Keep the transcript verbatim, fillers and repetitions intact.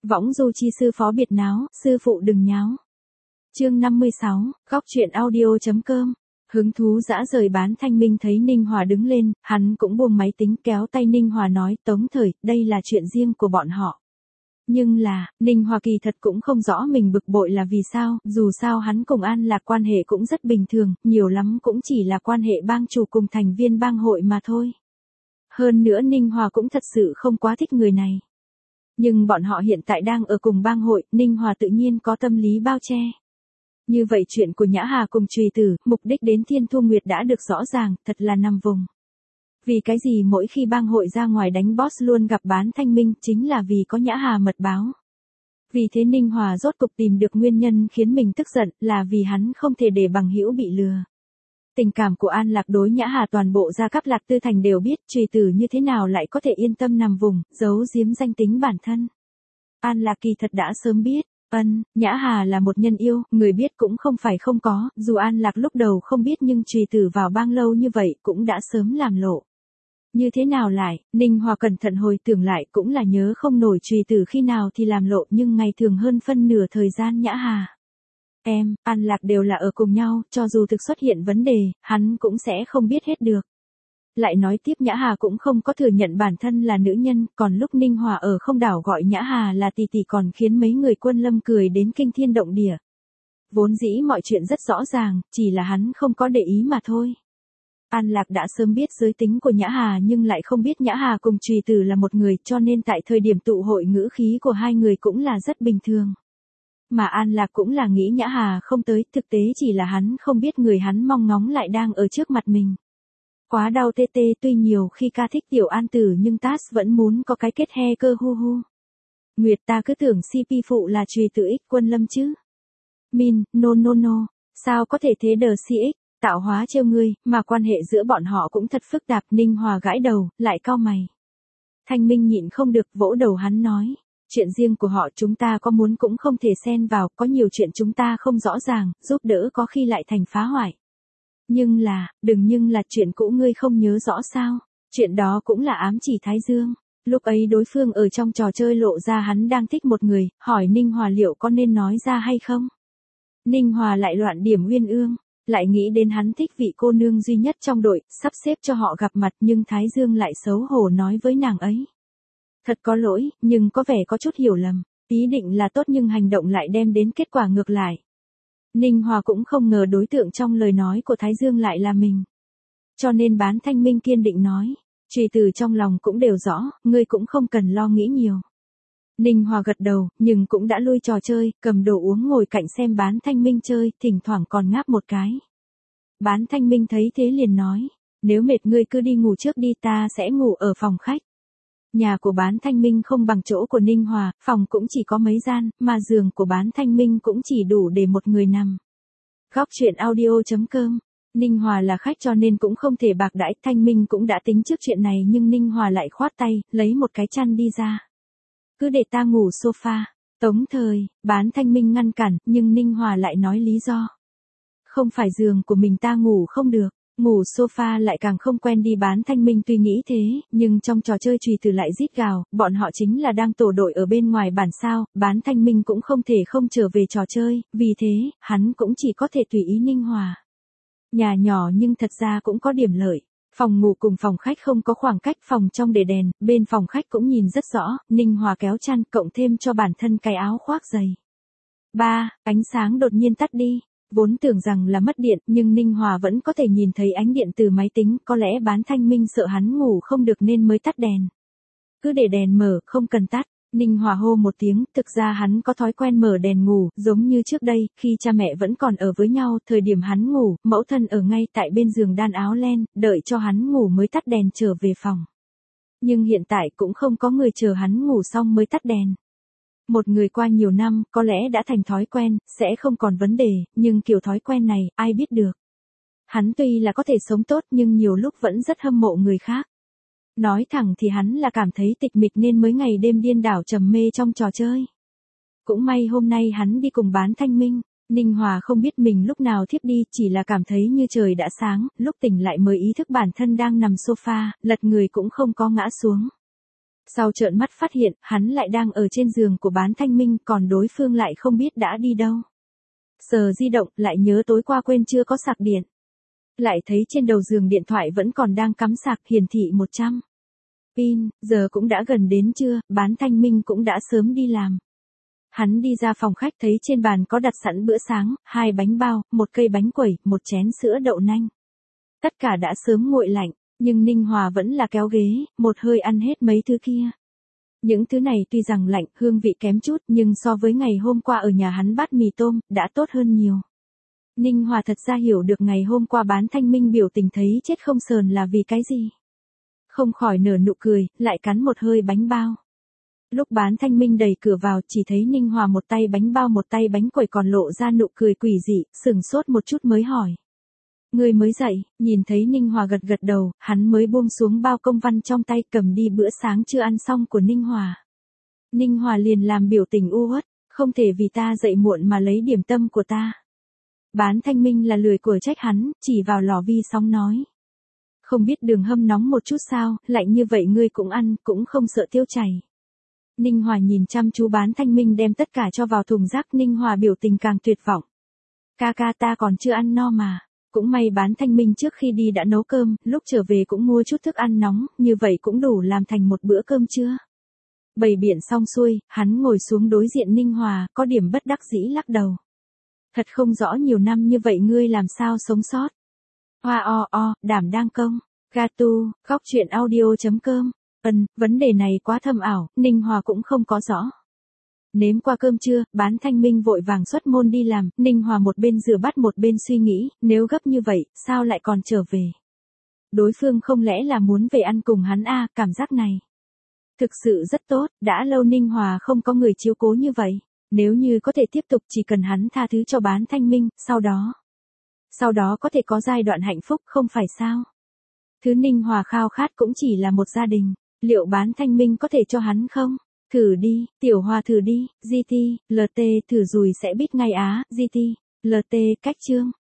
Võng du chi sư phó biệt náo, sư phụ đừng nháo. Chương năm mươi sáu, góc chuyện audio.com. Hứng thú dã rời Bán Thanh Minh thấy Ninh Hòa đứng lên, hắn cũng buông máy tính kéo tay Ninh Hòa nói, Tống Thời, đây là chuyện riêng của bọn họ. Nhưng là, Ninh Hòa kỳ thật cũng không rõ mình bực bội là vì sao, dù sao hắn cùng An Lạc quan hệ cũng rất bình thường, nhiều lắm cũng chỉ là quan hệ bang chủ cùng thành viên bang hội mà thôi. Hơn nữa Ninh Hòa cũng thật sự không quá thích người này. Nhưng bọn họ hiện tại đang ở cùng bang hội, Ninh Hòa tự nhiên có tâm lý bao che. Như vậy chuyện của Nhã Hà cùng Trùy Tử, mục đích đến Thiên Thu Nguyệt đã được rõ ràng, thật là nằm vùng. Vì cái gì mỗi khi bang hội ra ngoài đánh boss luôn gặp Bán Thanh Minh, chính là vì có Nhã Hà mật báo. Vì thế Ninh Hòa rốt cục tìm được nguyên nhân khiến mình tức giận, là vì hắn không thể để bằng hữu bị lừa. Tình cảm của An Lạc đối Nhã Hà toàn bộ gia cấp Lạc Tư Thành đều biết, Trùy Tử như thế nào lại có thể yên tâm nằm vùng, giấu giếm danh tính bản thân. An Lạc kỳ thật đã sớm biết. Ân, Nhã Hà là một nhân yêu, người biết cũng không phải không có, dù An Lạc lúc đầu không biết nhưng Trùy Tử vào bang lâu như vậy cũng đã sớm làm lộ. Như thế nào lại, Ninh Hòa cẩn thận hồi tưởng lại cũng là nhớ không nổi Trùy Tử khi nào thì làm lộ nhưng ngày thường hơn phân nửa thời gian Nhã Hà. Em, An Lạc đều là ở cùng nhau, cho dù thực xuất hiện vấn đề, hắn cũng sẽ không biết hết được. Lại nói tiếp Nhã Hà cũng không có thừa nhận bản thân là nữ nhân, còn lúc Ninh Hòa ở không đảo gọi Nhã Hà là tỷ tỷ còn khiến mấy người Quân Lâm cười đến kinh thiên động địa. Vốn dĩ mọi chuyện rất rõ ràng, chỉ là hắn không có để ý mà thôi. An Lạc đã sớm biết giới tính của Nhã Hà nhưng lại không biết Nhã Hà cùng Trùy Tử là một người cho nên tại thời điểm tụ hội ngữ khí của hai người cũng là rất bình thường. Mà An Lạc cũng là nghĩ Nhã Hà không tới, thực tế chỉ là hắn không biết người hắn mong ngóng lại đang ở trước mặt mình. Quá đau tê tê tuy nhiều khi ca thích tiểu An Tử nhưng Tát vẫn muốn có cái kết he cơ hu hu. Nguyệt ta cứ tưởng xê pê phụ là Trùy Tử X Quân Lâm chứ. Min, no no no, sao có thể thế đờ xê ích, tạo hóa trêu ngươi, mà quan hệ giữa bọn họ cũng thật phức tạp. Ninh Hòa gãi đầu, lại cau mày. Thanh Minh nhịn không được vỗ đầu hắn nói. Chuyện riêng của họ chúng ta có muốn cũng không thể xen vào, có nhiều chuyện chúng ta không rõ ràng, giúp đỡ có khi lại thành phá hoại. Nhưng là, đừng nhưng là chuyện cũ ngươi không nhớ rõ sao, chuyện đó cũng là ám chỉ Thái Dương. Lúc ấy đối phương ở trong trò chơi lộ ra hắn đang thích một người, hỏi Ninh Hòa liệu có nên nói ra hay không. Ninh Hòa lại loạn điểm uyên ương, lại nghĩ đến hắn thích vị cô nương duy nhất trong đội, sắp xếp cho họ gặp mặt nhưng Thái Dương lại xấu hổ nói với nàng ấy. Thật có lỗi, nhưng có vẻ có chút hiểu lầm, ý định là tốt nhưng hành động lại đem đến kết quả ngược lại. Ninh Hòa cũng không ngờ đối tượng trong lời nói của Thái Dương lại là mình. Cho nên Bán Thanh Minh kiên định nói, Trùy Tử trong lòng cũng đều rõ, ngươi cũng không cần lo nghĩ nhiều. Ninh Hòa gật đầu, nhưng cũng đã lui trò chơi, cầm đồ uống ngồi cạnh xem Bán Thanh Minh chơi, thỉnh thoảng còn ngáp một cái. Bán Thanh Minh thấy thế liền nói, nếu mệt ngươi cứ đi ngủ trước đi, ta sẽ ngủ ở phòng khách. Nhà của Bán Thanh Minh không bằng chỗ của Ninh Hòa, phòng cũng chỉ có mấy gian, mà giường của Bán Thanh Minh cũng chỉ đủ để một người nằm. Góc chuyện audio.com. Ninh Hòa là khách cho nên cũng không thể bạc đãi, Thanh Minh cũng đã tính trước chuyện này nhưng Ninh Hòa lại khoát tay, lấy một cái chăn đi ra. Cứ để ta ngủ sofa. Tống Thời, Bán Thanh Minh ngăn cản, nhưng Ninh Hòa lại nói lý do. Không phải giường của mình ta ngủ không được. Ngủ sofa lại càng không quen đi. Bán Thanh Minh tuy nghĩ thế, nhưng trong trò chơi Trùy Tử lại rít gào, bọn họ chính là đang tổ đội ở bên ngoài bản sao, Bán Thanh Minh cũng không thể không trở về trò chơi, vì thế, hắn cũng chỉ có thể tùy ý Ninh Hòa. Nhà nhỏ nhưng thật ra cũng có điểm lợi. Phòng ngủ cùng phòng khách không có khoảng cách, phòng trong để đèn, bên phòng khách cũng nhìn rất rõ, Ninh Hòa kéo chăn cộng thêm cho bản thân cái áo khoác dày. Ba, ánh sáng đột nhiên tắt đi. Vốn tưởng rằng là mất điện, nhưng Ninh Hòa vẫn có thể nhìn thấy ánh điện từ máy tính, có lẽ Bán Thanh Minh sợ hắn ngủ không được nên mới tắt đèn. Cứ để đèn mở, không cần tắt. Ninh Hòa hô một tiếng, thực ra hắn có thói quen mở đèn ngủ, giống như trước đây, khi cha mẹ vẫn còn ở với nhau, thời điểm hắn ngủ, mẫu thân ở ngay tại bên giường đan áo len, đợi cho hắn ngủ mới tắt đèn trở về phòng. Nhưng hiện tại cũng không có người chờ hắn ngủ xong mới tắt đèn. Một người qua nhiều năm, có lẽ đã thành thói quen, sẽ không còn vấn đề, nhưng kiểu thói quen này, ai biết được. Hắn tuy là có thể sống tốt nhưng nhiều lúc vẫn rất hâm mộ người khác. Nói thẳng thì hắn là cảm thấy tịch mịch nên mới ngày đêm điên đảo trầm mê trong trò chơi. Cũng may hôm nay hắn đi cùng Bán Thanh Minh, Ninh Hòa không biết mình lúc nào thiếp đi, chỉ là cảm thấy như trời đã sáng, lúc tỉnh lại mới ý thức bản thân đang nằm sofa, lật người cũng không có ngã xuống. Sau trợn mắt phát hiện, hắn lại đang ở trên giường của Bán Thanh Minh, còn đối phương lại không biết đã đi đâu. Sờ di động, lại nhớ tối qua quên chưa có sạc điện. Lại thấy trên đầu giường điện thoại vẫn còn đang cắm sạc, hiển thị một trăm. Pin, giờ cũng đã gần đến trưa, Bán Thanh Minh cũng đã sớm đi làm. Hắn đi ra phòng khách thấy trên bàn có đặt sẵn bữa sáng, hai bánh bao, một cây bánh quẩy, một chén sữa đậu nanh. Tất cả đã sớm nguội lạnh, nhưng Ninh Hòa vẫn là kéo ghế, một hơi ăn hết mấy thứ kia. Những thứ này tuy rằng lạnh, hương vị kém chút, nhưng so với ngày hôm qua ở nhà hắn bát mì tôm, đã tốt hơn nhiều. Ninh Hòa thật ra hiểu được ngày hôm qua Bán Thanh Minh biểu tình thấy chết không sờn là vì cái gì. Không khỏi nở nụ cười, lại cắn một hơi bánh bao. Lúc Bán Thanh Minh đẩy cửa vào, chỉ thấy Ninh Hòa một tay bánh bao một tay bánh quẩy, còn lộ ra nụ cười quỷ dị, sừng sốt một chút mới hỏi. Người mới dậy, nhìn thấy Ninh Hòa gật gật đầu, hắn mới buông xuống bao công văn trong tay, cầm đi bữa sáng chưa ăn xong của Ninh Hòa. Ninh Hòa liền làm biểu tình u uất, không thể vì ta dậy muộn mà lấy điểm tâm của ta. Bán Thanh Minh là lười của trách hắn, chỉ vào lò vi sóng nói. Không biết đường hâm nóng một chút sao, lạnh như vậy ngươi cũng ăn, cũng không sợ tiêu chảy. Ninh Hòa nhìn chăm chú Bán Thanh Minh đem tất cả cho vào thùng rác, Ninh Hòa biểu tình càng tuyệt vọng. Ca ca ta còn chưa ăn no mà. Cũng may Bán Thanh Minh trước khi đi đã nấu cơm, lúc trở về cũng mua chút thức ăn nóng, như vậy cũng đủ làm thành một bữa cơm trưa. Bày biện xong xuôi, hắn ngồi xuống đối diện Ninh Hòa, có điểm bất đắc dĩ lắc đầu. Thật không rõ nhiều năm như vậy ngươi làm sao sống sót. Hoa o o, đảm đang công. Gatu, góc truyện audio chấm com. Ừm, vấn đề này quá thâm ảo, Ninh Hòa cũng không có rõ. Nếm qua cơm trưa, Bán Thanh Minh vội vàng xuất môn đi làm, Ninh Hòa một bên rửa bát một bên suy nghĩ, nếu gấp như vậy, sao lại còn trở về? Đối phương không lẽ là muốn về ăn cùng hắn à, cảm giác này. Thực sự rất tốt, đã lâu Ninh Hòa không có người chiếu cố như vậy. Nếu như có thể tiếp tục, chỉ cần hắn tha thứ cho Bán Thanh Minh, sau đó. Sau đó có thể có giai đoạn hạnh phúc, không phải sao? Thứ Ninh Hòa khao khát cũng chỉ là một gia đình, liệu Bán Thanh Minh có thể cho hắn không? Thử đi, Tiểu Hòa thử đi, giê tê, lờ tê, thử rồi sẽ biết ngay á, giê tê, lờ tê, cách chương.